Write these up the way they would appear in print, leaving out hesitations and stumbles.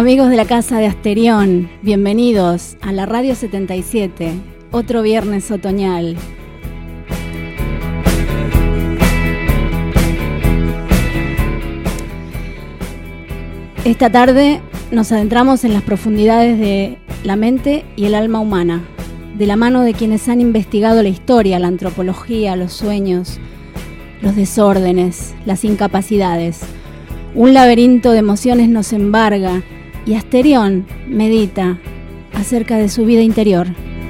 Amigos de la Casa de Asterión, bienvenidos a la Radio 77, otro viernes otoñal. Esta tarde nos adentramos en las profundidades de la mente y el alma humana, de la mano de quienes han investigado la historia, la antropología, los sueños, los desórdenes, las incapacidades. Un laberinto de emociones nos embarga y Asterión medita acerca de su vida interior.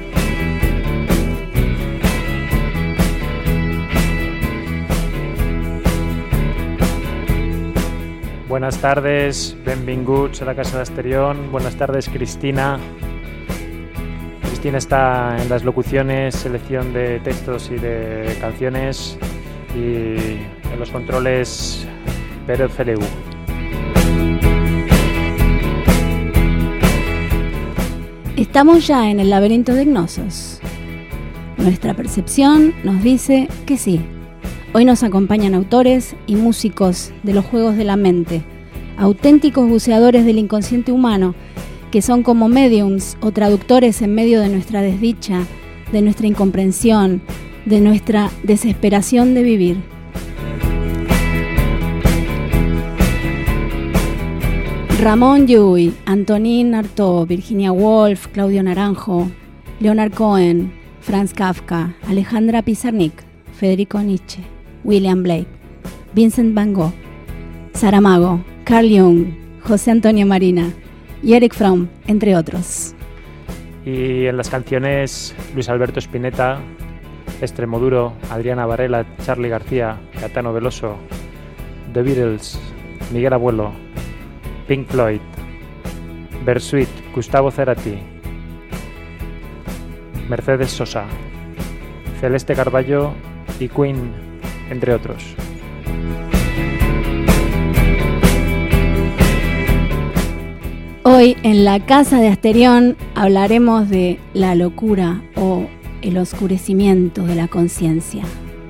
Buenas tardes, benvinguts a la Casa de Asterión. Buenas tardes, Cristina. Cristina está en las locuciones, selección de textos y de canciones, y en los controles Pérez Feleu. Estamos ya en el laberinto de Gnosos. Nuestra percepción nos dice que sí. Hoy nos acompañan autores y músicos de los juegos de la mente, auténticos buceadores del inconsciente humano, que son como mediums o traductores en medio de nuestra desdicha, de nuestra incomprensión, de nuestra desesperación de vivir. Ramón Llull, Antonín Artaud, Virginia Woolf, Claudio Naranjo, Leonard Cohen, Franz Kafka, Alejandra Pizarnik, Federico Nietzsche, William Blake, Vincent Van Gogh, Saramago, Carl Jung, José Antonio Marina y Eric Fromm, entre otros. Y en las canciones, Luis Alberto Spinetta, Extremoduro, Adriana Varela, Charly García, Caetano Veloso, The Beatles, Miguel Abuelo, Pink Floyd, Bersuit, Gustavo Cerati, Mercedes Sosa, Celeste Carballo y Queen, entre otros. Hoy en la Casa de Asterión hablaremos de la locura o el oscurecimiento de la conciencia.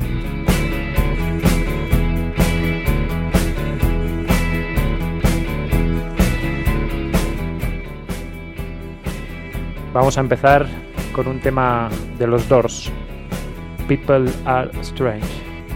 Vamos a empezar con un tema de los Doors, People Are Strange.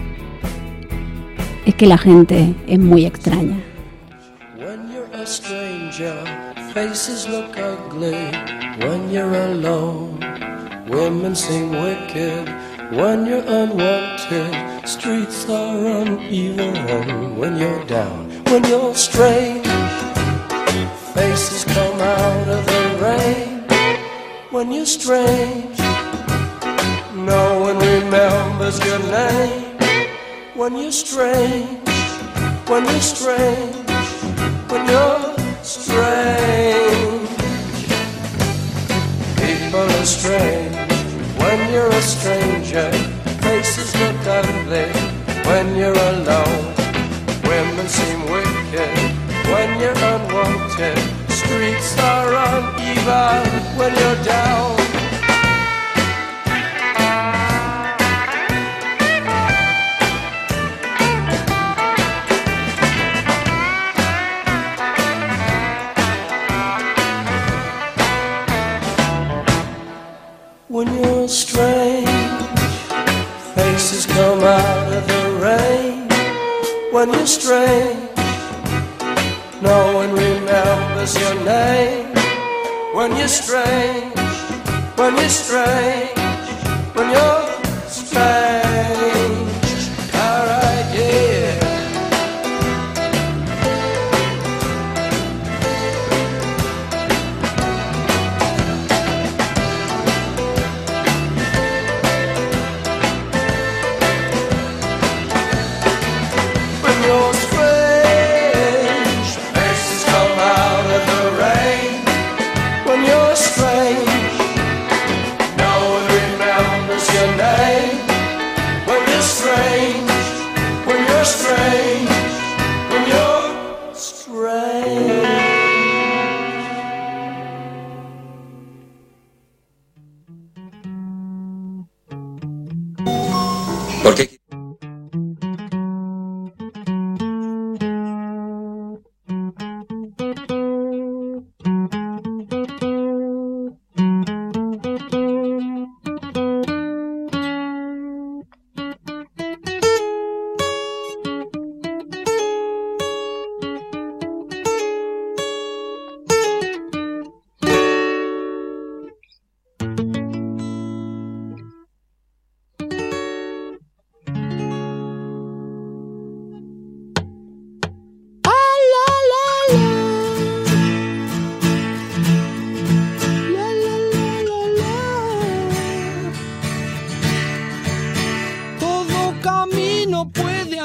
Es que la gente es muy extraña. When you're a stranger, faces look ugly. When you're alone, women seem wicked. When you're unwanted, streets are uneven. When you're down, when you're strange, faces come out of the rain. When you're strange, no one remembers your name. When you're strange, when you're strange, when you're strange, people are strange. When you're a stranger, faces look ugly. When you're alone, women seem wicked. When you're unwanted, streets are uneven. When you're down, when you're strange, faces come out of the rain. When you're strange, no one remembers your name. When you're strange, when you're strange, when you're strange. Alright, yeah. When you're strange, faces come out of the rain. When you're strange, no one remembers your name. When you're strange, when you're strange, when you're strange. Porque no puede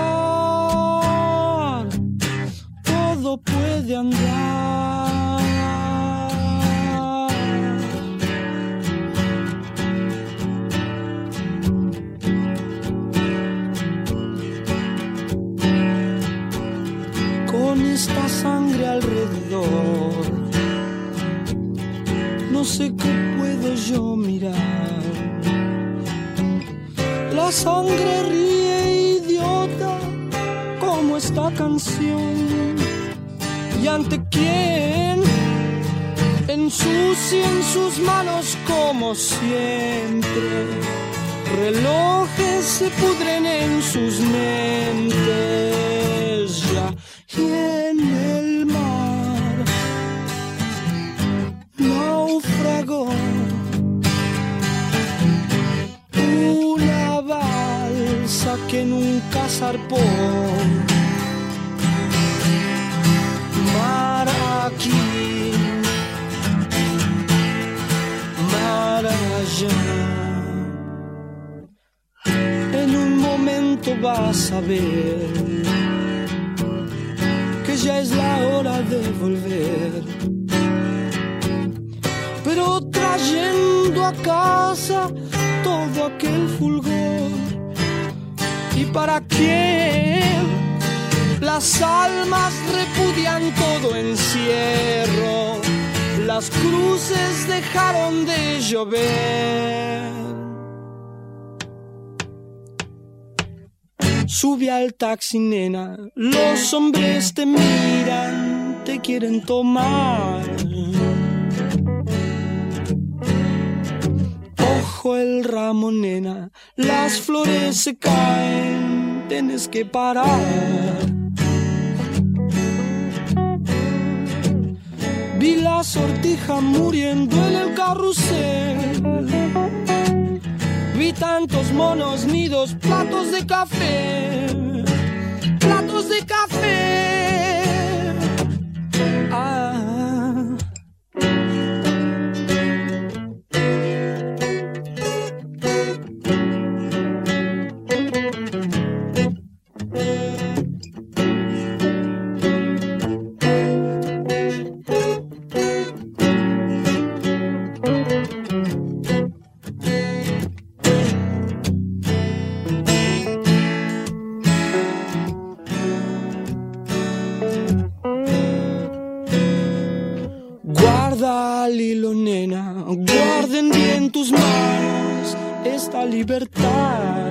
andar, todo puede andar. Con esta sangre alrededor, no sé qué puedo yo mirar. La sangre ríe idiota como esta canción. ¿Y ante quién? Ensucia en sus manos como siempre. Relojes se pudren en sus mentes ya. Y en el mar naufragó una balsa que nunca zarpó. Mar aquí, mar allá. En un momento vas a ver que ya es la hora de volver, pero trayendo a casa todo aquel fulgor. ¿Y para qué? Las almas repudian todo encierro, las cruces dejaron de llover. Sube al taxi, nena, los hombres te miran, te quieren tomar. Ojo el ramo, nena, las flores se caen, tienes que parar. Vi la sortija muriendo en el carrusel. Vi tantos monos nidos, platos de café, platos de café. Ah. Al hilo, nena, guarden bien tus manos esta libertad.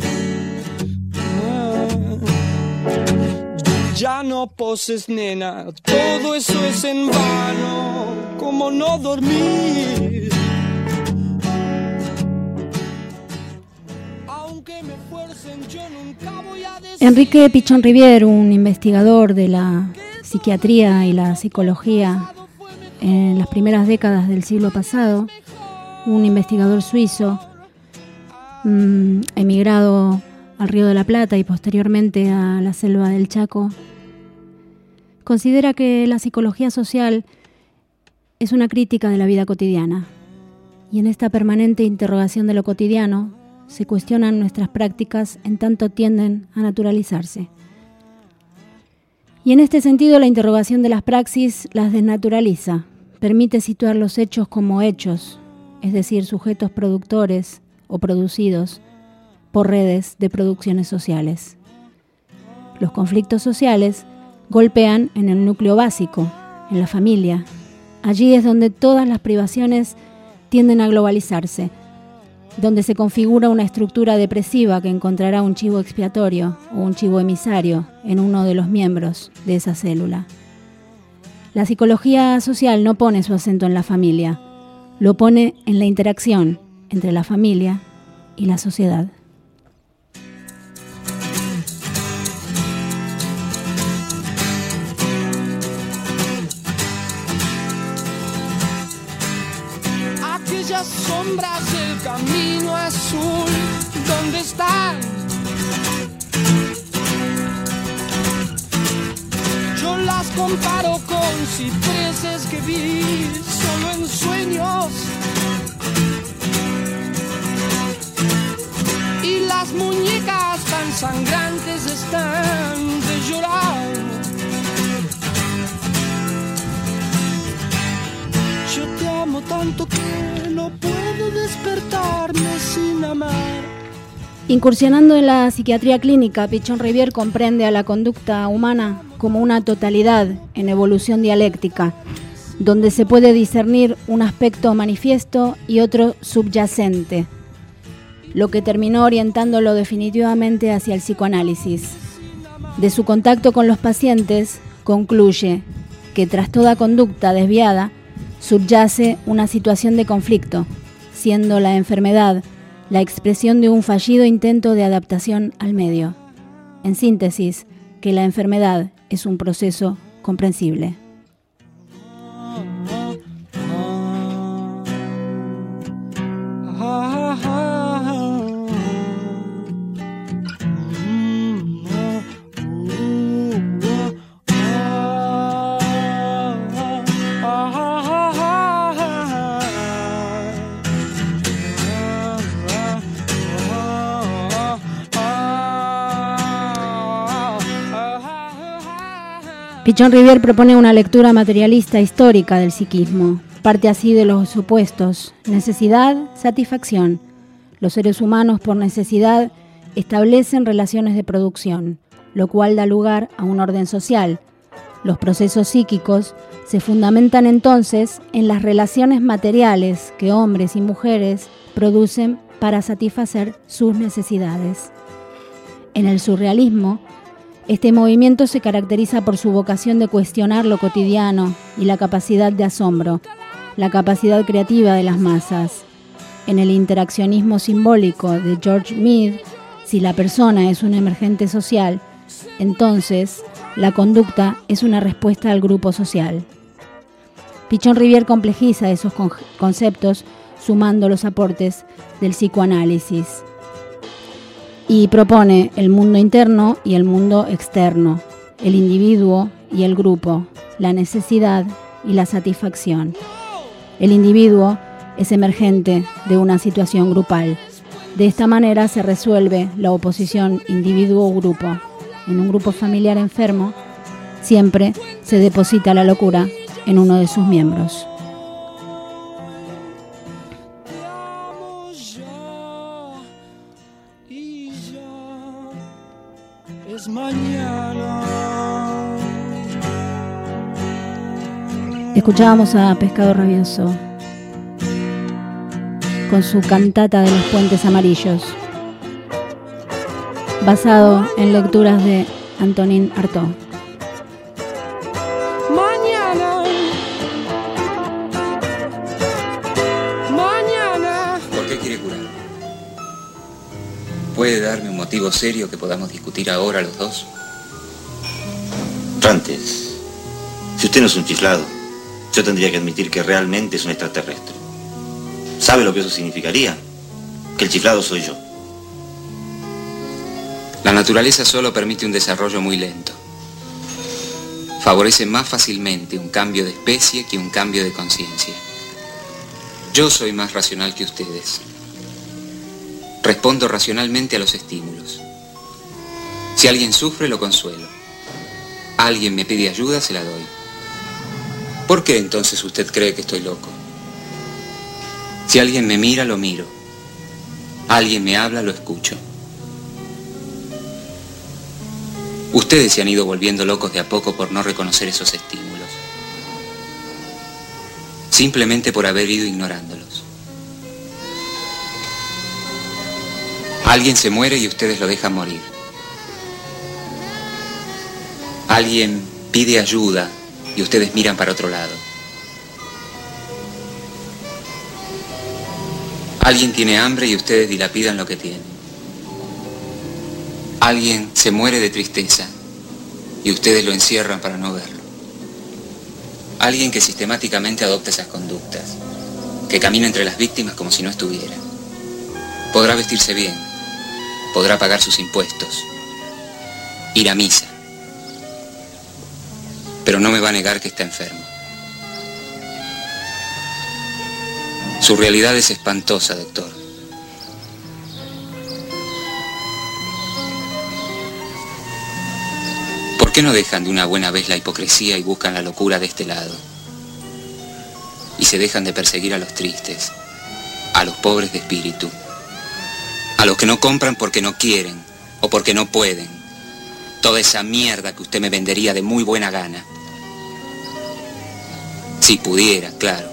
Ya no poses, nena, todo eso es en vano, como no dormir. Aunque me fuercen, yo nunca voy a decir. Enrique Pichón Rivière, un investigador de la psiquiatría y la psicología en las primeras décadas del siglo pasado, un investigador suizo emigrado al Río de la Plata y posteriormente a la selva del Chaco, considera que la psicología social es una crítica de la vida cotidiana, y en esta permanente interrogación de lo cotidiano se cuestionan nuestras prácticas en tanto tienden a naturalizarse. Y en este sentido la interrogación de las praxis las desnaturaliza, permite situar los hechos como hechos, es decir, sujetos productores o producidos por redes de producciones sociales. Los conflictos sociales golpean en el núcleo básico, en la familia. Allí es donde todas las privaciones tienden a globalizarse, donde se configura una estructura depresiva que encontrará un chivo expiatorio o un chivo emisario en uno de los miembros de esa célula. La psicología social no pone su acento en la familia, lo pone en la interacción entre la familia y la sociedad. Aquellas sombras del camino azul, ¿dónde están? Yo las comparo con cipreses que vi solo en sueños. Y las muñecas tan sangrantes están de llorar. Yo te amo tanto que no puedo despertarme sin amar. Incursionando en la psiquiatría clínica, Pichon Rivière comprende a la conducta humana como una totalidad en evolución dialéctica, donde se puede discernir un aspecto manifiesto y otro subyacente, lo que terminó orientándolo definitivamente hacia el psicoanálisis. De su contacto con los pacientes, concluye que tras toda conducta desviada subyace una situación de conflicto, siendo la enfermedad la expresión de un fallido intento de adaptación al medio. En síntesis, que la enfermedad es un proceso comprensible. Pichon Rivière propone una lectura materialista histórica del psiquismo. Parte así de los supuestos: necesidad, satisfacción. Los seres humanos, por necesidad, establecen relaciones de producción, lo cual da lugar a un orden social. Los procesos psíquicos se fundamentan entonces en las relaciones materiales que hombres y mujeres producen para satisfacer sus necesidades. En el surrealismo, este movimiento se caracteriza por su vocación de cuestionar lo cotidiano y la capacidad de asombro, la capacidad creativa de las masas. En el interaccionismo simbólico de George Mead, si la persona es un emergente social, entonces la conducta es una respuesta al grupo social. Pichon Rivière complejiza esos conceptos sumando los aportes del psicoanálisis y propone el mundo interno y el mundo externo, el individuo y el grupo, la necesidad y la satisfacción. El individuo es emergente de una situación grupal. De esta manera se resuelve la oposición individuo-grupo. En un grupo familiar enfermo, siempre se deposita la locura en uno de sus miembros. Es mañana. Escuchábamos a Pescado Rabioso con su cantata de los puentes amarillos, basado en lecturas de Antonin Artaud. Mañana. Mañana. ¿Por qué quiere curar? ¿Puede darme un motivo serio que podamos discutir ahora los dos? Rantes, si usted no es un chiflado, yo tendría que admitir que realmente es un extraterrestre. ¿Sabe lo que eso significaría? Que el chiflado soy yo. La naturaleza solo permite un desarrollo muy lento. Favorece más fácilmente un cambio de especie que un cambio de conciencia. Yo soy más racional que ustedes. Respondo racionalmente a los estímulos. Si alguien sufre, lo consuelo. Alguien me pide ayuda, se la doy. ¿Por qué entonces usted cree que estoy loco? Si alguien me mira, lo miro. Alguien me habla, lo escucho. Ustedes se han ido volviendo locos de a poco por no reconocer esos estímulos. Simplemente por haber ido ignorándolos. Alguien se muere y ustedes lo dejan morir. Alguien pide ayuda y ustedes miran para otro lado. Alguien tiene hambre y ustedes dilapidan lo que tienen. Alguien se muere de tristeza y ustedes lo encierran para no verlo. Alguien que sistemáticamente adopta esas conductas, que camina entre las víctimas como si no estuviera. Podrá vestirse bien, podrá pagar sus impuestos, ir a misa, pero no me va a negar que está enfermo. Su realidad es espantosa, doctor. qué no dejan de una buena vez la hipocresía y buscan la locura de este lado? Y se dejan de perseguir a los tristes, a los pobres de espíritu, a los que no compran porque no quieren o porque no pueden. Toda esa mierda que usted me vendería de muy buena gana. Si pudiera, claro.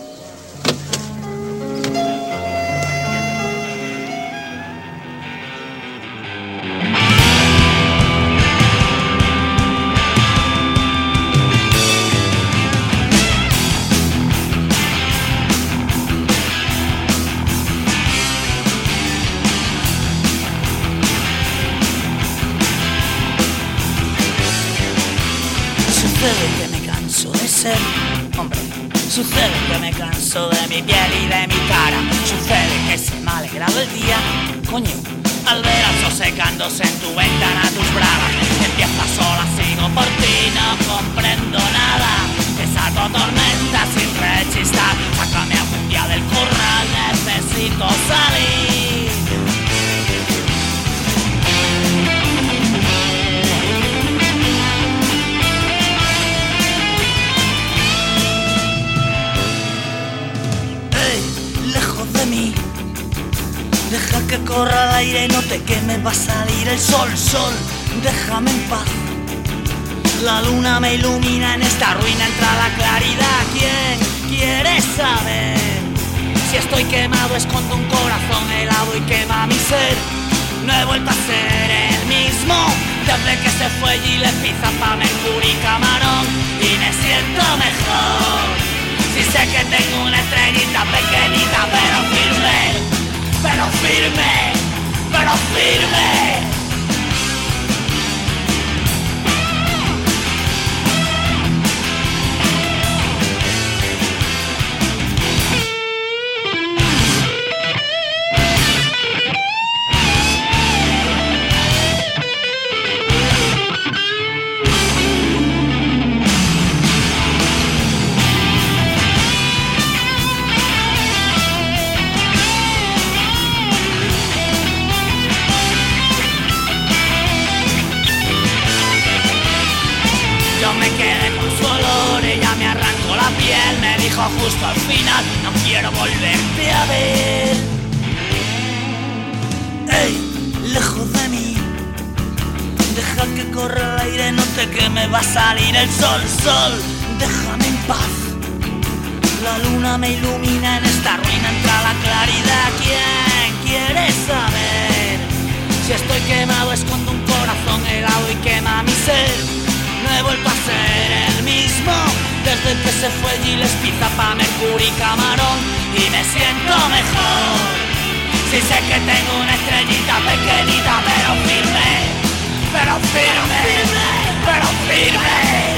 Sucede que me canso de mi piel y de mi cara. Sucede que se me ha alegrado el día, coño, al ver al sol secándose en tu ventana tus bragas. Empieza sola, sigo por ti, no comprendo nada. Desato tormenta sin rechistar. Sácame algún día del corral, necesito salir. Deja que corra el aire, note que me va a salir el sol, sol, déjame en paz. La luna me ilumina, en esta ruina entra la claridad. ¿Quién quiere saber? Si estoy quemado, escondo un corazón helado y quema mi ser. No he vuelto a ser el mismo desde que se fue Gillespie, pa' Mercury y Camarón, y me siento mejor. Si sé que tengo una estrellita pequeñita pero firme, pero firme, pero firme. Justo al final, no quiero volverte a ver. Ey, lejos de mí, deja que corra el aire, note que me va a salir el sol, sol, déjame en paz. La luna me ilumina, en esta ruina entra la claridad. ¿Quién quiere saber? Si estoy quemado, escondo un corazón helado y quema mi ser. No he vuelto a ser el mismo desde que se fue Gillespie, pa' Mercury y Camarón, y me siento mejor. Si sé que tengo una estrellita pequeñita pero firme, pero firme, pero firme.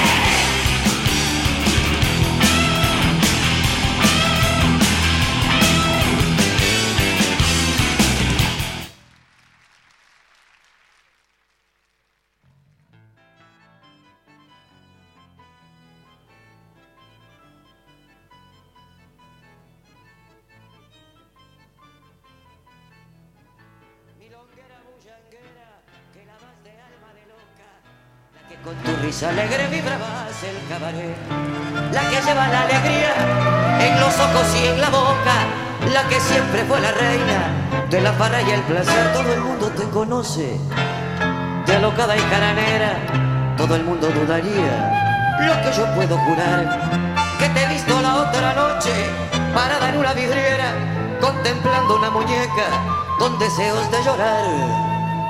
Con tu risa alegre vibrabas el cabaret, la que lleva la alegría en los ojos y en la boca, la que siempre fue la reina de la farra y el placer. Todo el mundo te conoce, de alocada y caranera, todo el mundo dudaría. Lo que yo puedo jurar, que te he visto la otra noche parada en una vidriera, contemplando una muñeca con deseos de llorar.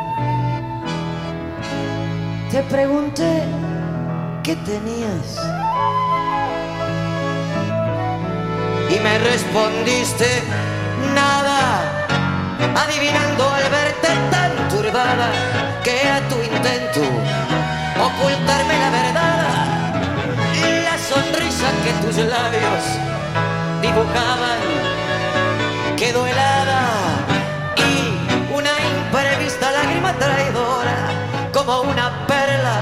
Te pregunté qué tenías y me respondiste nada, adivinando al verte tan turbada que era tu intento ocultarme la verdad. La sonrisa que tus labios dibujaban quedó helada y una imprevista lágrima traidora, como una perla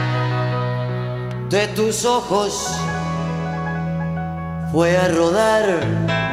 de tus ojos, fue a rodar.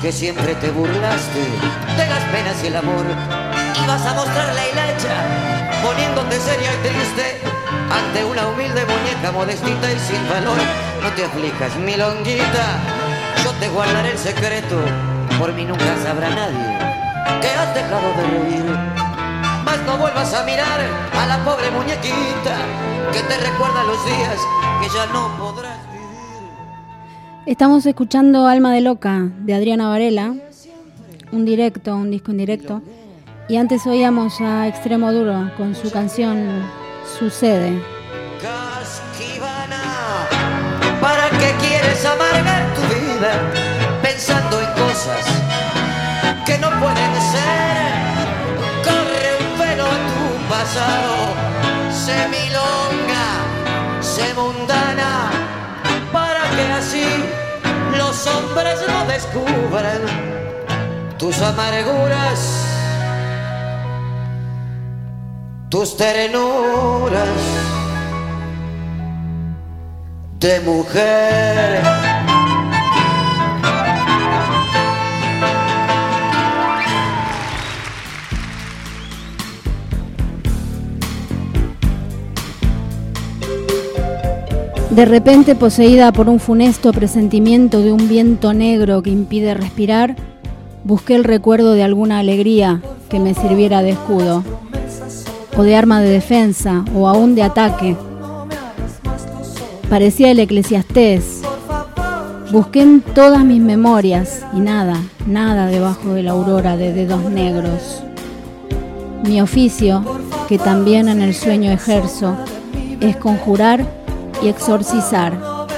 que siempre te burlaste de las penas y el amor. Y vas a mostrar la hilacha, poniéndote seria y triste ante una humilde muñeca modestita y sin valor. No te aflijas, milonguita, yo te guardaré el secreto. Por mí nunca sabrá nadie que has dejado de reír. Mas no vuelvas a mirar a la pobre muñequita que te recuerda los días que ya no podrás vivir. Estamos escuchando Alma de Loca de Adriana Varela, un disco en directo. Y antes oíamos a Extremo Duro con su canción Sucede. Casquivana, ¿para qué quieres amargar tu vida pensando en cosas que no pueden ser? Corre un pelo a tu pasado, sé milonga, sé mundana, para que así los hombres no descubran tus amarguras, tus ternuras de mujer. De repente, poseída por un funesto presentimiento de un viento negro que impide respirar, busqué el recuerdo de alguna alegría que me sirviera de escudo, o de arma de defensa, o aún de ataque. Parecía el Eclesiastés. Busqué en todas mis memorias y nada debajo de la aurora de dedos negros. Mi oficio, que también en el sueño ejerzo, es conjurar y exorcizar.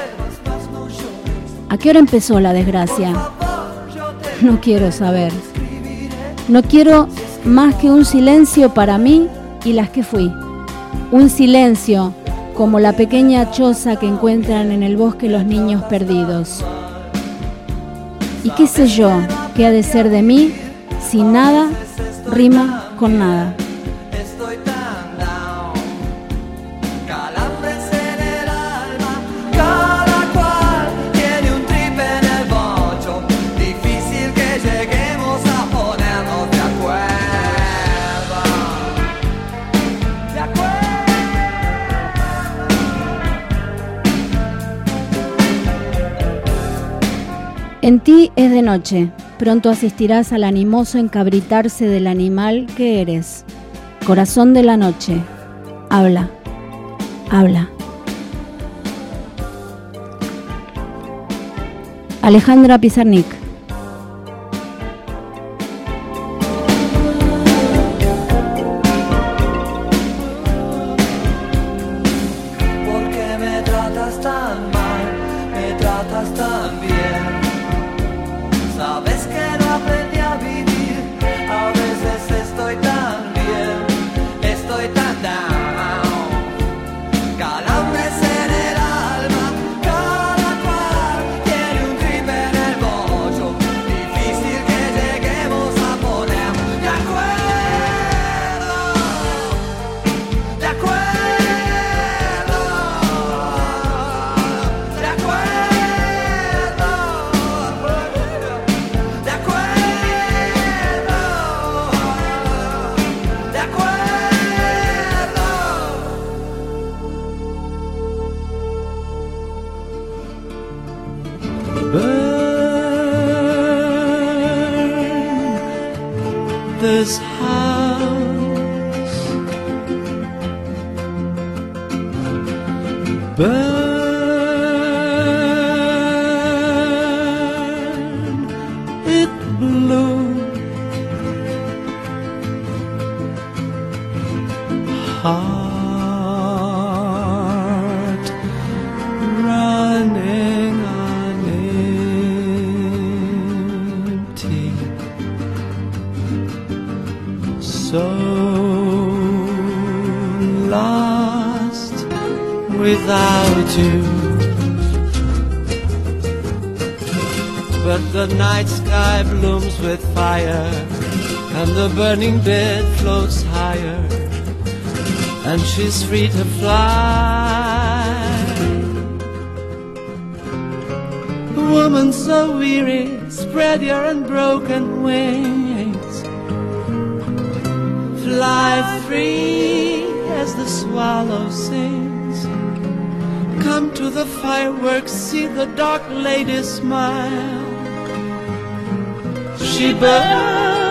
¿A qué hora empezó la desgracia? No quiero saber. No quiero más que un silencio para mí y las que fui. Un silencio como la pequeña choza que encuentran en el bosque los niños perdidos. ¿Y qué sé yo qué ha de ser de mí si nada rima con nada? En ti es de noche, pronto asistirás al animoso encabritarse del animal que eres. Corazón de la noche, habla, habla. Alejandra Pizarnik. ¿Por qué me tratas tan mal? Me tratas tan bien. Sabes que no aprendí a vivir. A veces estoy tan bien, estoy tan down. Calambres en el alma, cada cual tiene un trip en el bollo. Difícil que lleguemos a ponernos de acuerdo. De acuerdo. De acuerdo. Burn this house, burn it blue. Heart running on empty, so lost without you. But the night sky blooms with fire, and the burning bed floats higher, and she's free to fly. A woman so weary spread your unbroken wings, fly free as the swallow sings. Come to the fireworks, see the dark lady smile. She burns,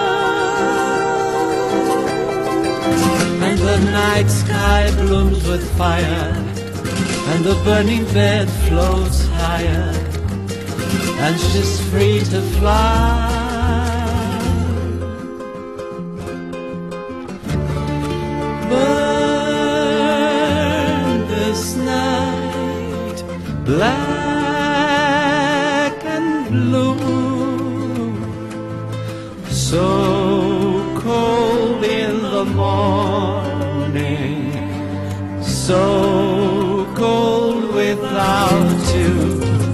and the night sky blooms with fire, and the burning bed floats higher, and she's free to fly. Burn this night, black and blue, so cold in the morning, so cold without you.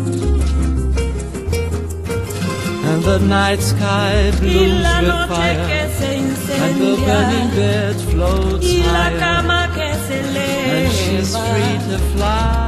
And the night sky blooms with fire, and the burning bed floats higher, and she's free to fly.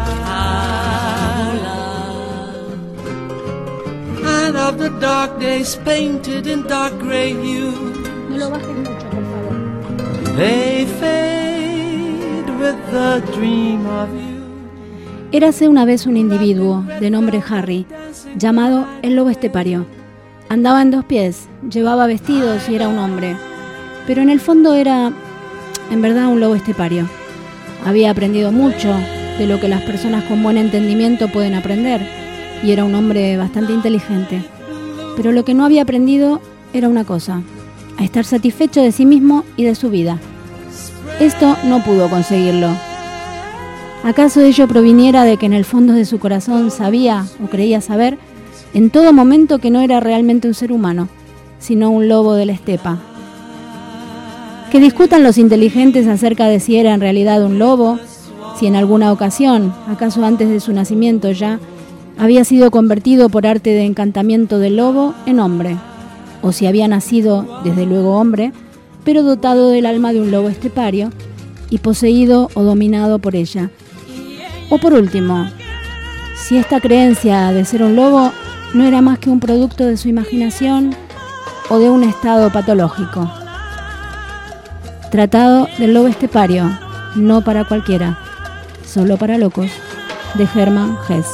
And of the dark days painted in dark gray hue, No lo bajes mucho, por favor. they fade with the dream of you. Érase una vez un individuo de nombre Harry, llamado el lobo estepario. Andaba en 2 pies, llevaba vestidos y era un hombre, pero en el fondo era, en verdad, un lobo estepario. Había aprendido mucho de lo que las personas con buen entendimiento pueden aprender, y era un hombre bastante inteligente. Pero lo que no había aprendido era una cosa: a estar satisfecho de sí mismo y de su vida. Esto no pudo conseguirlo. ¿Acaso ello proviniera de que en el fondo de su corazón sabía o creía saber en todo momento que no era realmente un ser humano, sino un lobo de la estepa? Que discutan los inteligentes acerca de si era en realidad un lobo, si en alguna ocasión, acaso antes de su nacimiento ya, había sido convertido por arte de encantamiento del lobo en hombre, o si había nacido, desde luego hombre, pero dotado del alma de un lobo estepario y poseído o dominado por ella. O por último, si esta creencia de ser un lobo no era más que un producto de su imaginación o de un estado patológico. Tratado del lobo estepario, no para cualquiera, solo para locos, de Hermann Hesse.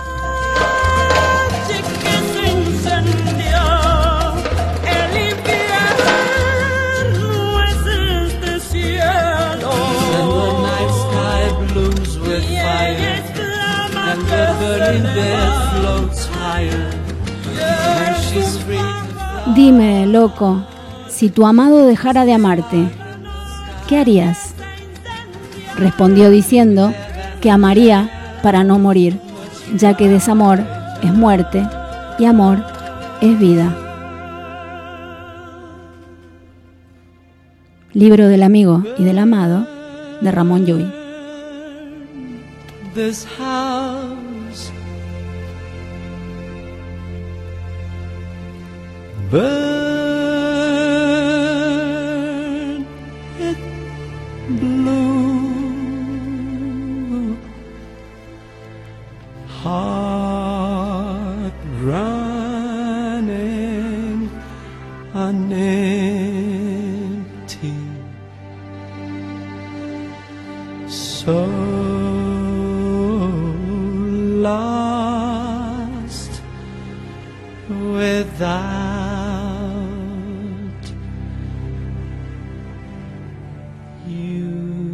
Dime, loco, si tu amado dejara de amarte, ¿qué harías? Respondió diciendo que amaría para no morir, ya que desamor es muerte y amor es vida. Libro del amigo y del amado de Ramón Llull. This house burn it blue, heart running on empty, so lost without you.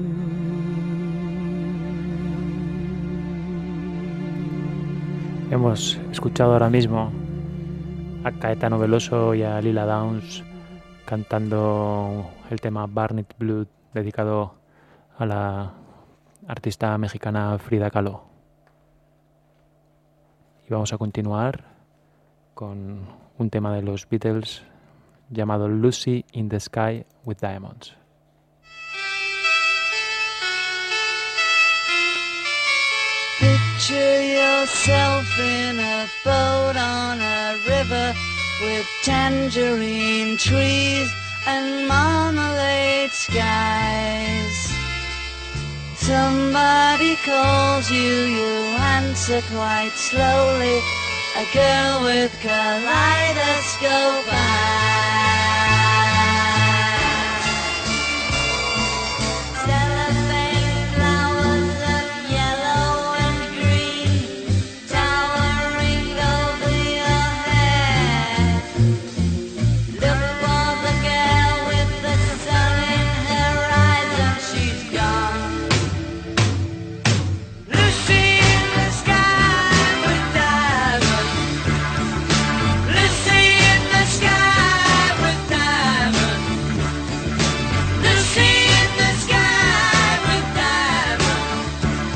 Hemos escuchado ahora mismo a Caetano Veloso y a Lila Downs cantando el tema Burn It Blue, dedicado a la artista mexicana Frida Kahlo. Y vamos a continuar con un tema de los Beatles llamado Lucy in the Sky with Diamonds. Picture yourself in a boat on a river with tangerine trees and marmalade skies. Somebody calls you, you answer quite slowly, a girl with kaleidoscope eyes. Cellophane flowers of yellow and green towering over your head. Look for the girl with the sun in her eyes and she's gone. Lucy in the sky with diamonds. Lucy in the sky with diamonds. Lucy in the sky with diamonds.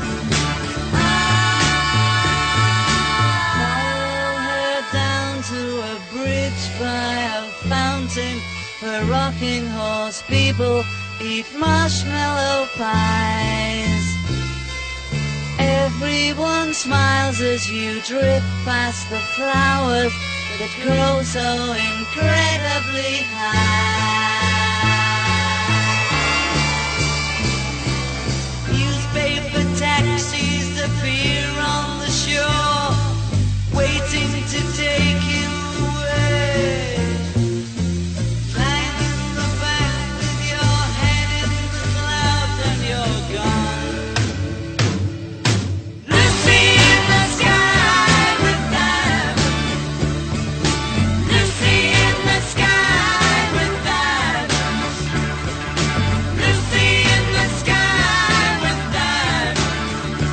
Follow her down to a bridge by a fountain where rocking horse people eat marshmallow pies. Everyone smiles as you drift past the flowers that grow so incredibly high. Newspaper taxis appear on the shore, waiting to take you away. Lying in the back with your head in the clouds and you're gone. Lucy in the sky with diamonds. Lucy in the sky with diamonds. Lucy in the sky with diamonds.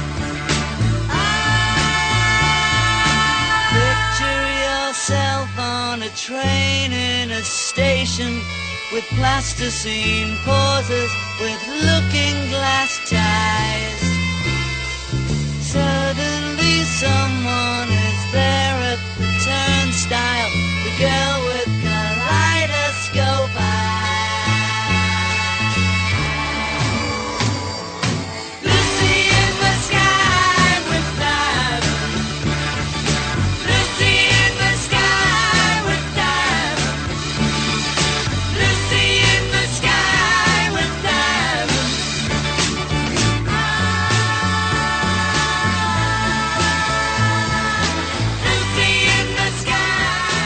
Picture yourself on a train in a station with plasticine pauses with looking glass ties. Suddenly someone is there at the turnstile, the girl with kaleidoscope eyes. Lucy in the sky with diamonds. Lucy in the sky with diamonds. Lucy in the sky with diamonds. Lucy in the sky.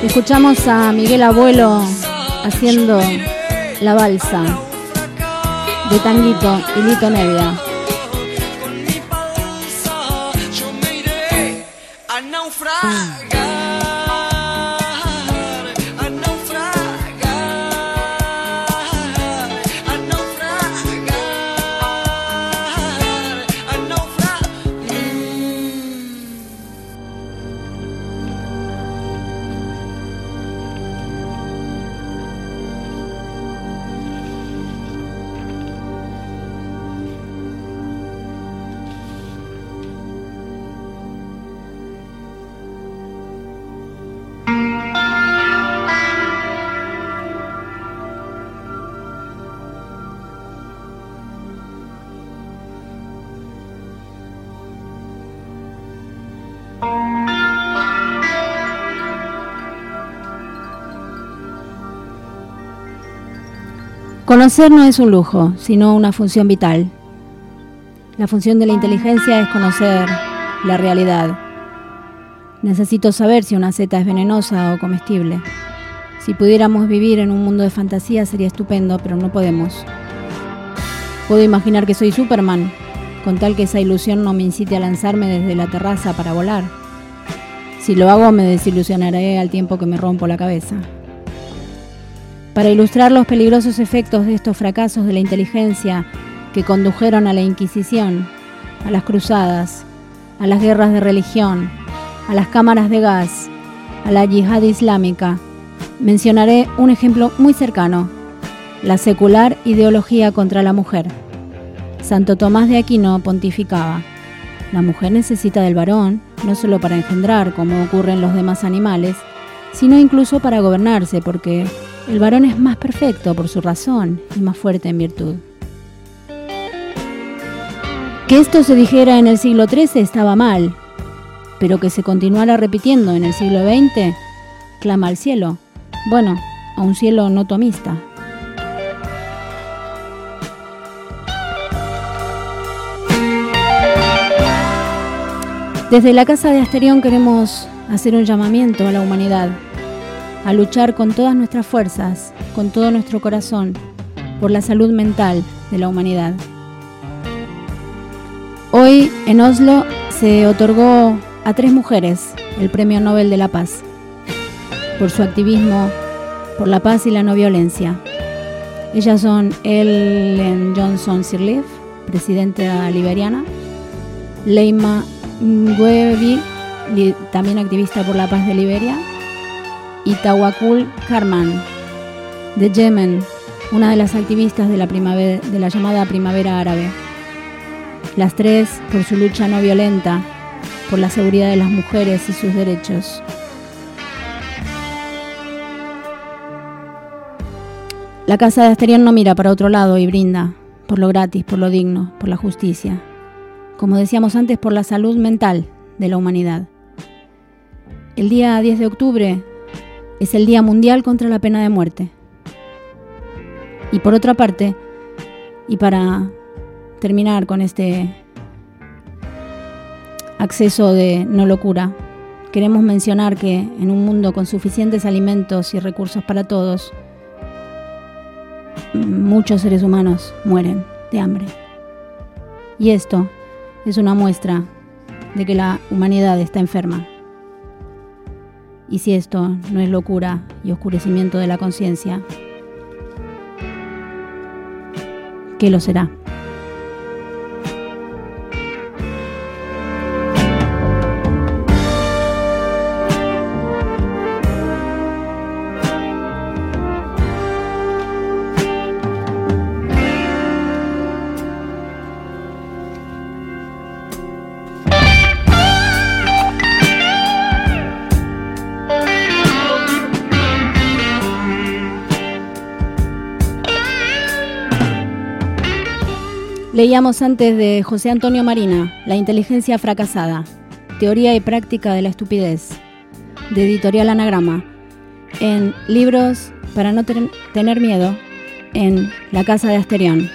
Escuchamos a Miguel Abuelo haciendo La Balsa de Tanguito y Lito Nevia. Conocer no es un lujo, sino una función vital. La función de la inteligencia es conocer la realidad. Necesito saber si una seta es venenosa o comestible. Si pudiéramos vivir en un mundo de fantasía sería estupendo, pero no podemos. Puedo imaginar que soy Superman, con tal que esa ilusión no me incite a lanzarme desde la terraza para volar. Si lo hago, me desilusionaré al tiempo que me rompo la cabeza. Para ilustrar los peligrosos efectos de estos fracasos de la inteligencia que condujeron a la Inquisición, a las cruzadas, a las guerras de religión, a las cámaras de gas, a la yihad islámica, mencionaré un ejemplo muy cercano: la secular ideología contra la mujer. Santo Tomás de Aquino pontificaba: la mujer necesita del varón, no solo para engendrar, como ocurre en los demás animales, sino incluso para gobernarse, porque el varón es más perfecto por su razón y más fuerte en virtud. Que esto se dijera en el siglo XIII estaba mal, pero que se continuara repitiendo en el siglo XX, clama al cielo. Bueno, a un cielo no tomista. Desde la Casa de Asterión queremos hacer un llamamiento a la humanidad, a luchar con todas nuestras fuerzas, con todo nuestro corazón, por la salud mental de la humanidad. Hoy en Oslo se otorgó a 3 mujeres el Premio Nobel de la Paz, por su activismo por la paz y la no violencia. Ellas son Ellen Johnson Sirleaf, presidenta liberiana, Leima Ngouebi, también activista por la paz de Liberia, y Tawakkul Karman, de Yemen, una de las activistas de la llamada Primavera Árabe. Las 3 por su lucha no violenta, por la seguridad de las mujeres y sus derechos. La Casa de Asterión no mira para otro lado y brinda por lo gratis, por lo digno, por la justicia. Como decíamos antes, por la salud mental de la humanidad. El día 10 de octubre es el Día Mundial contra la Pena de Muerte. Y por otra parte, y para terminar con este acceso de no locura, queremos mencionar que en un mundo con suficientes alimentos y recursos para todos, muchos seres humanos mueren de hambre. Y esto es una muestra de que la humanidad está enferma. Y si esto no es locura y oscurecimiento de la conciencia, ¿qué lo será? Leíamos antes de José Antonio Marina, La inteligencia fracasada, teoría y práctica de la estupidez, de Editorial Anagrama, en Libros para no tener miedo, en La Casa de Asterión.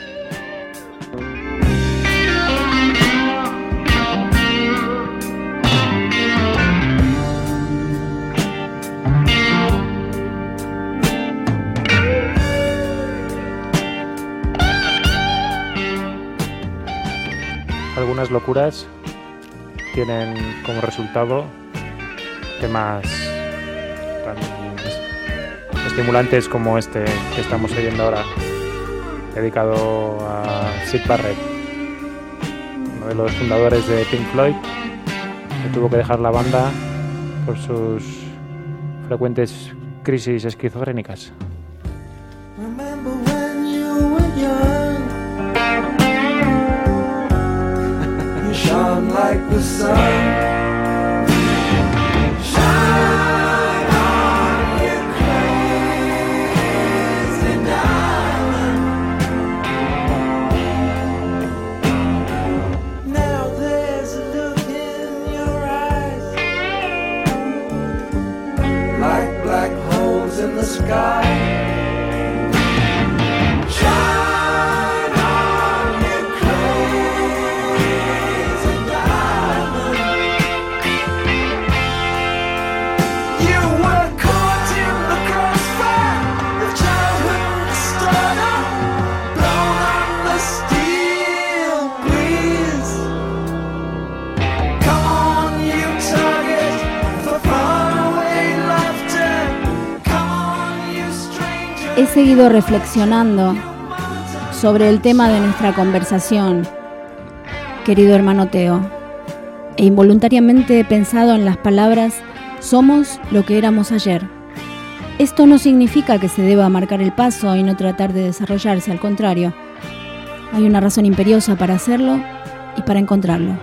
locuras tienen como resultado temas tan estimulantes como este que estamos oyendo ahora, dedicado a Syd Barrett, uno de los fundadores de Pink Floyd, que tuvo que dejar la banda por sus frecuentes crisis esquizofrénicas. Remember when you were young, you shone like the sun. Shine on, you crazy diamond. Now there's a look in your eyes, like black holes in the sky. He seguido reflexionando sobre el tema de nuestra conversación, querido hermano Teo, e involuntariamente he pensado en las palabras «somos lo que éramos ayer». Esto no significa que se deba marcar el paso y no tratar de desarrollarse, al contrario. Hay una razón imperiosa para hacerlo y para encontrarlo.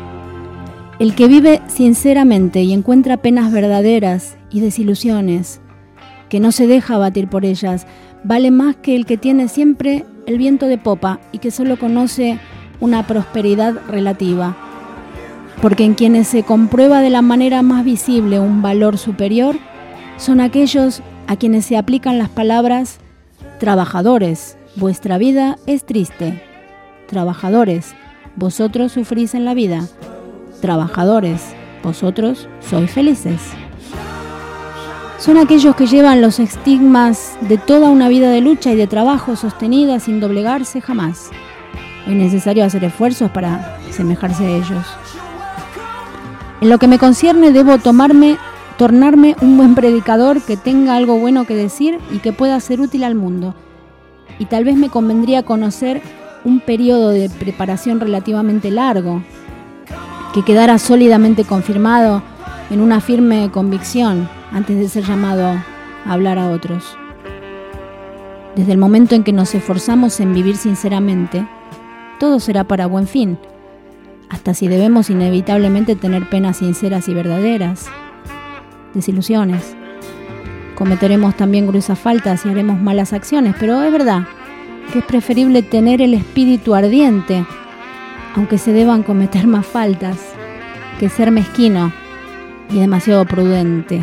El que vive sinceramente y encuentra penas verdaderas y desilusiones, que no se deja abatir por ellas, vale más que el que tiene siempre el viento de popa y que solo conoce una prosperidad relativa. Porque en quienes se comprueba de la manera más visible un valor superior, son aquellos a quienes se aplican las palabras «Trabajadores, vuestra vida es triste. Trabajadores, vosotros sufrís en la vida. Trabajadores, vosotros sois felices». Son aquellos que llevan los estigmas de toda una vida de lucha y de trabajo sostenida sin doblegarse jamás. Es necesario hacer esfuerzos para asemejarse a ellos. En lo que me concierne, debo tornarme un buen predicador que tenga algo bueno que decir y que pueda ser útil al mundo. Y tal vez me convendría conocer un periodo de preparación relativamente largo, que quedara sólidamente confirmado en una firme convicción antes de ser llamado a hablar a otros. Desde el momento en que nos esforzamos en vivir sinceramente, todo será para buen fin, hasta si debemos inevitablemente tener penas sinceras y verdaderas, desilusiones. Cometeremos también gruesas faltas y haremos malas acciones, pero es verdad que es preferible tener el espíritu ardiente, aunque se deban cometer más faltas, que ser mezquino y demasiado prudente.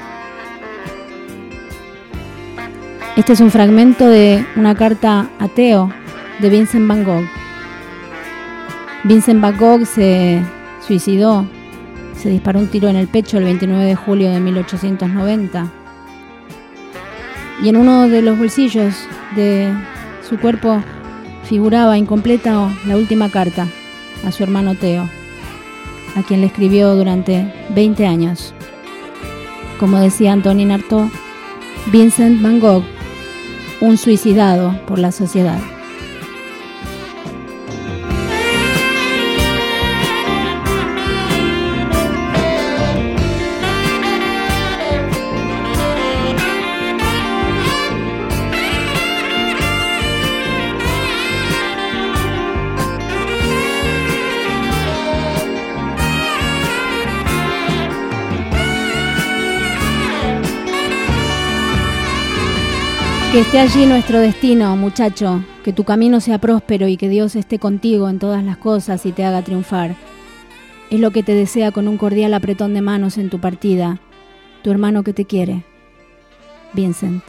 Este es un fragmento de una carta a Teo de Vincent van Gogh. Vincent van Gogh se suicidó, se disparó un tiro en el pecho el 29 de julio de 1890 y en uno de los bolsillos de su cuerpo figuraba incompleta la última carta a su hermano Teo, a quien le escribió durante 20 años. Como decía Antonin Artaud, Vincent van Gogh, un suicidado por la sociedad. Que esté allí nuestro destino, muchacho, que tu camino sea próspero y que Dios esté contigo en todas las cosas y te haga triunfar. Es lo que te desea con un cordial apretón de manos en tu partida, tu hermano que te quiere, Vincent.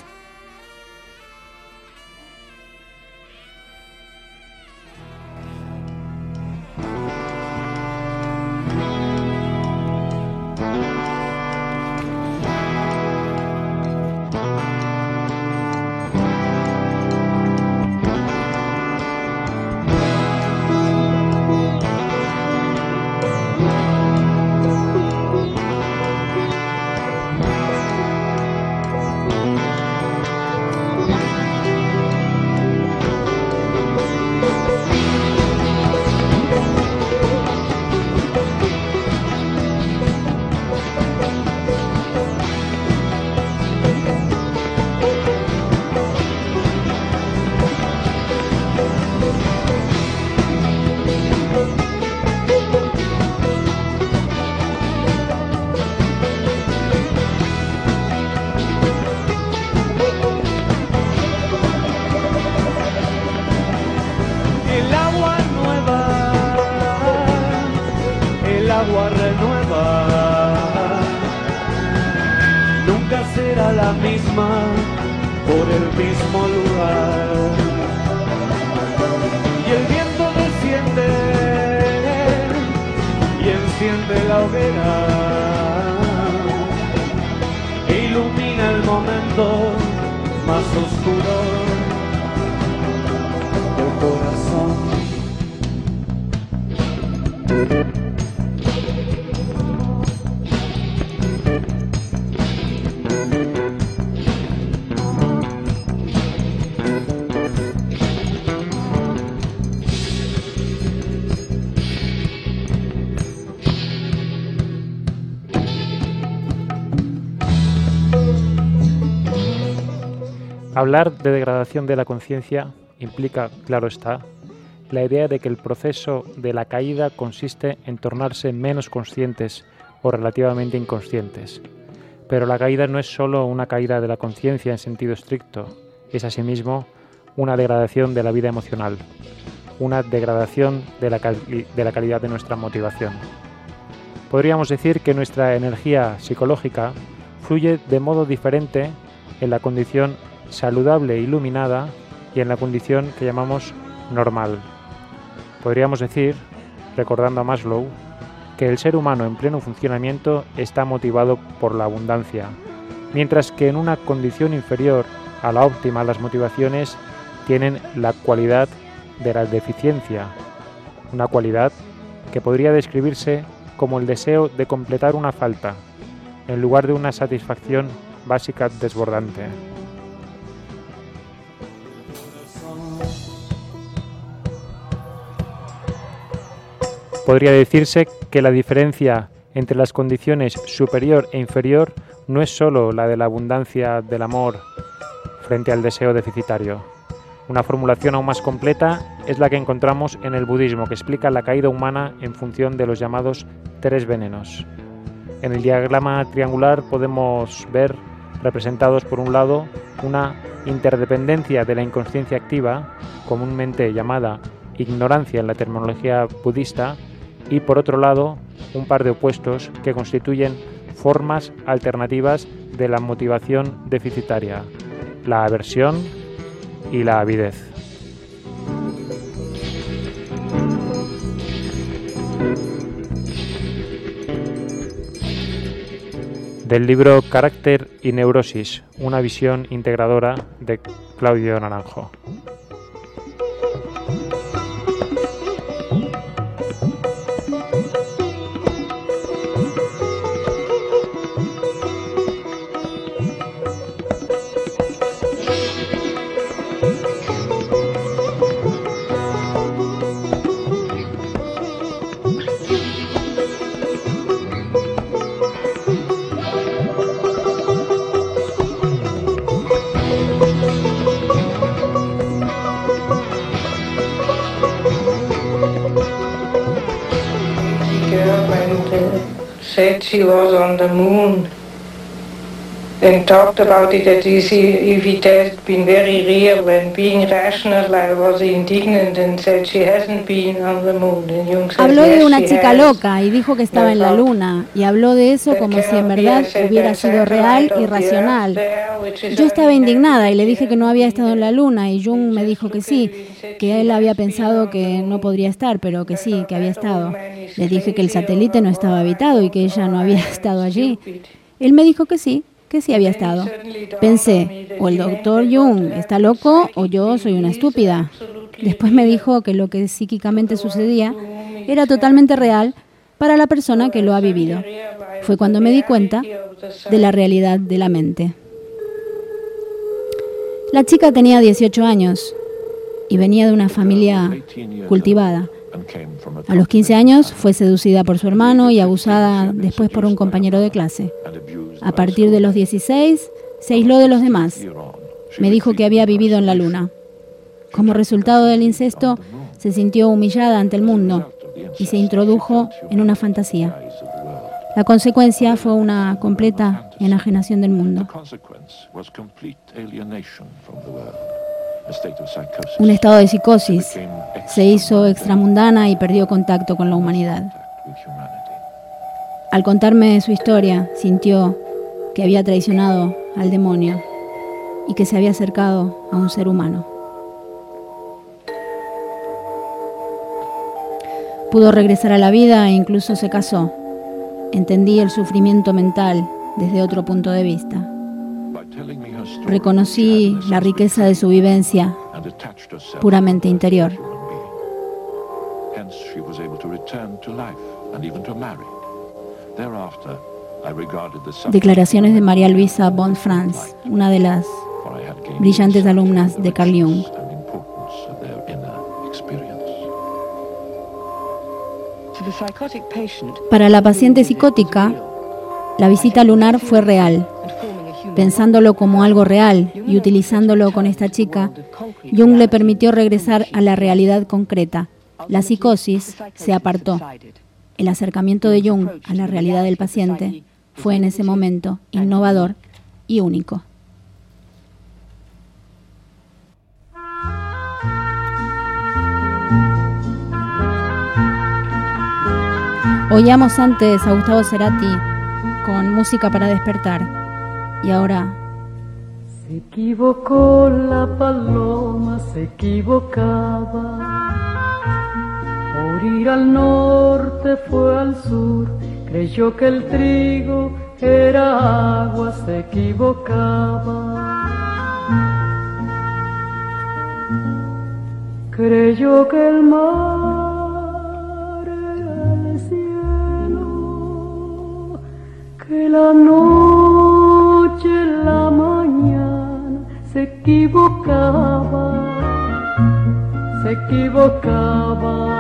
a la misma por el mismo lugar. Y el viento desciende y enciende la hoguera e ilumina el momento más oscuro del corazón. Hablar de degradación de la conciencia implica, claro está, la idea de que el proceso de la caída consiste en tornarse menos conscientes o relativamente inconscientes. Pero la caída no es solo una caída de la conciencia en sentido estricto, es asimismo una degradación de la vida emocional, una degradación de la calidad de nuestra motivación. Podríamos decir que nuestra energía psicológica fluye de modo diferente en la condición saludable e iluminada y en la condición que llamamos normal. Podríamos decir, recordando a Maslow, que el ser humano en pleno funcionamiento está motivado por la abundancia, mientras que en una condición inferior a la óptima las motivaciones tienen la cualidad de la deficiencia, una cualidad que podría describirse como el deseo de completar una falta, en lugar de una satisfacción básica desbordante. Podría decirse que la diferencia entre las condiciones superior e inferior no es sólo la de la abundancia del amor frente al deseo deficitario. Una formulación aún más completa es la que encontramos en el budismo, que explica la caída humana en función de los llamados 3 venenos. En el diagrama triangular podemos ver representados por un lado una interdependencia de la inconsciencia activa, comúnmente llamada ignorancia en la terminología budista, y por otro lado un par de opuestos que constituyen formas alternativas de la motivación deficitaria, la aversión y la avidez. Del libro Carácter y Neurosis, una visión integradora, de Claudio Naranjo. Said she was on the moon and talked about it that if it had been very real and being rational, I was indignant and said she hasn't been on the moon. And Jung said, habló de yes, una she chica has. loca y dijo que estaba en la luna y habló de eso como si en verdad hubiera sido real y racional. Yo estaba indignada y le dije que no había estado en la luna y Jung me dijo que sí, que él había pensado que no podría estar, pero que sí, que había estado. Le dije que el satélite no estaba habitado y que ella no había estado allí. Él me dijo que sí había estado. Pensé, o el doctor Jung está loco o yo soy una estúpida. Después me dijo que lo que psíquicamente sucedía era totalmente real para la persona que lo ha vivido. Fue cuando me di cuenta de la realidad de la mente. La chica tenía 18 años y venía de una familia cultivada. A los 15 años fue seducida por su hermano y abusada después por un compañero de clase. A partir de los 16, se aisló de los demás. Me dijo que había vivido en la luna. Como resultado del incesto, se sintió humillada ante el mundo y se introdujo en una fantasía. La consecuencia fue una completa enajenación del mundo. Un estado de psicosis. Se hizo extramundana y perdió contacto con la humanidad. Al contarme su historia, sintió que había traicionado al demonio y que se había acercado a un ser humano. Pudo regresar a la vida e incluso se casó. Entendí el sufrimiento mental desde otro punto de vista. Reconocí la riqueza de su vivencia puramente interior. Declaraciones de María Luisa von Franz, una de las brillantes alumnas de Carl Jung. Para la paciente psicótica, la visita lunar fue real. Pensándolo como algo real y utilizándolo con esta chica, Jung le permitió regresar a la realidad concreta. La psicosis se apartó. El acercamiento de Jung a la realidad del paciente fue en ese momento innovador y único. Oíamos antes a Gustavo Cerati con Música para despertar. Y ahora... Se equivocó la paloma, se equivocaba. Por ir al norte fue al sur. Creyó que el trigo era agua, se equivocaba. Creyó que el mar era el cielo, que la noche, la mañana, se equivocaba, se equivocaba.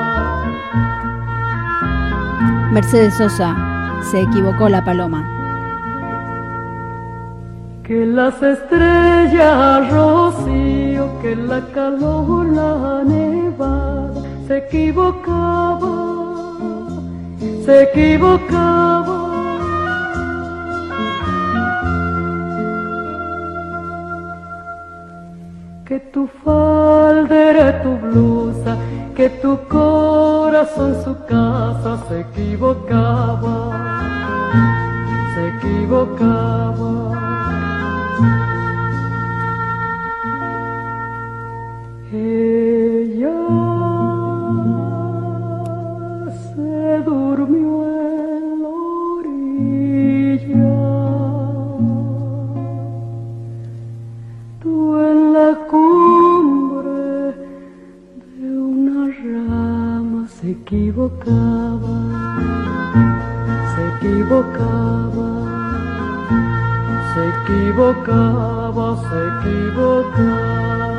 Mercedes Sosa, se equivocó la paloma. Que las estrellas rocío, que la calor, la nevada, se equivocaba, se equivocaba. Que tu falda era tu blusa, que tu corazón su casa, se equivocaba, se equivocaba. Ella se durmió en la orilla, tú en la cumbre de una rama, se equivocaba, se equivocaba, se equivocaba, se equivocaba.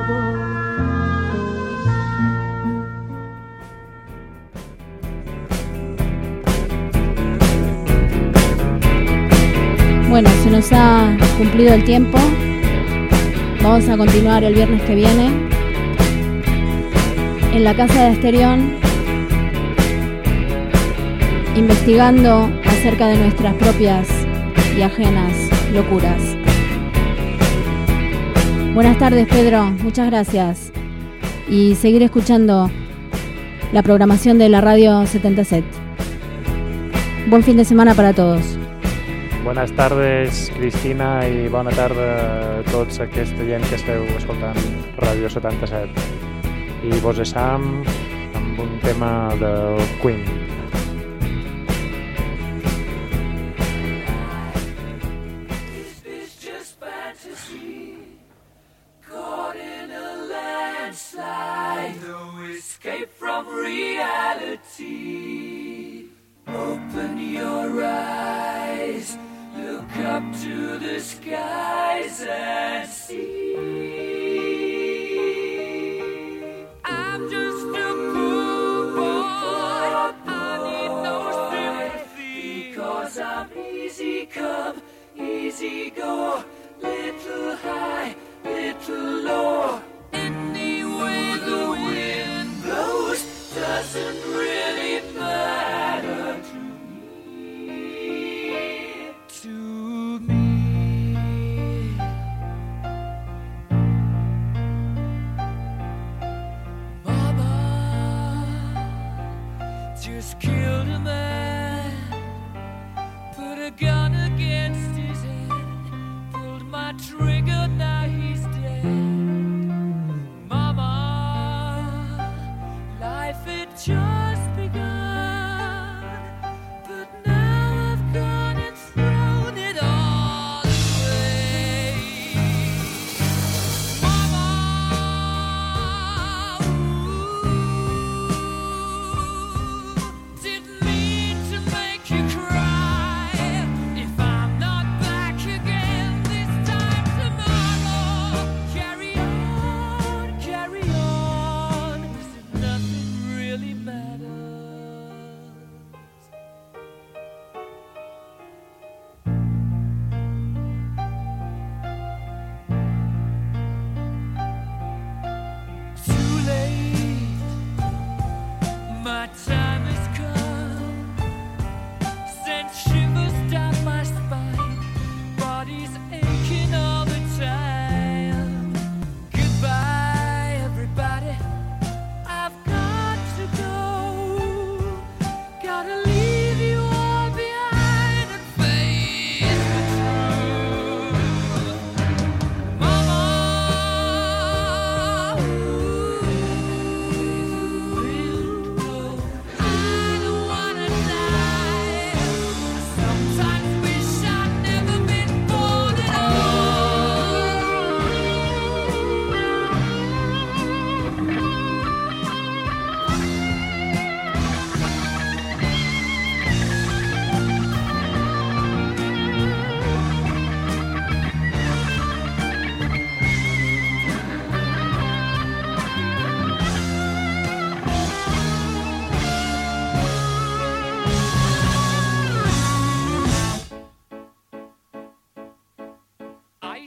Bueno, se nos ha cumplido el tiempo. Vamos a continuar el viernes que viene en la Casa de Asterión, investigando acerca de nuestras propias y ajenas locuras. Buenas tardes, Pedro. Muchas gracias. Y seguir escuchando la programación de la Radio 77. Buen fin de semana para todos. Buenas tardes, Cristina, i bona tarda a tots aquesta gent que esteu escoltant Ràdio 77. I vos deixam amb un tema del Queen. Open your eyes, look up to the skies and see. I'm just a poor boy, I need no sympathy, because I'm easy come, easy go, little high, little low. Any way the wind blows doesn't really matter to me. Mama just killed a man, put a gun against his head, pulled my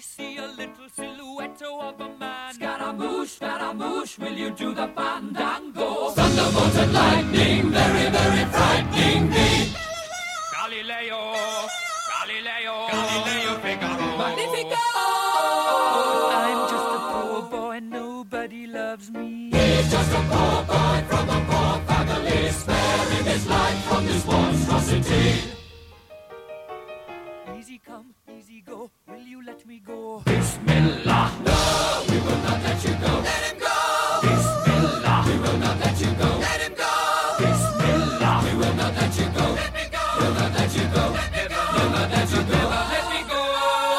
see a little silhouette of a man. Scaramouche, will you do the fandango? Thunderbolt and lightning, very, very frightening me. Galileo, Figaro. Magnifico! I'm just a poor boy, nobody loves me. He's just a poor boy from a poor family, sparing his life from this monstrosity. Easy come, easy go, will you let me go? Bismillah, no, we will not let you go. Let him go! Bismillah, we will not let you go. Let him go! Bismillah, we will not let you go. Let me go! We'll not let you go. Let me go! We'll not let you go. Let me go!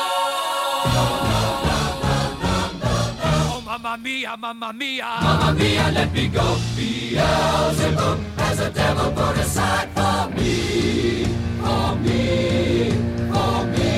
Oh, mamma mia, mamma mia. Mamma mia, let me go. Beelzebub has a devil put aside for me. For me. For me.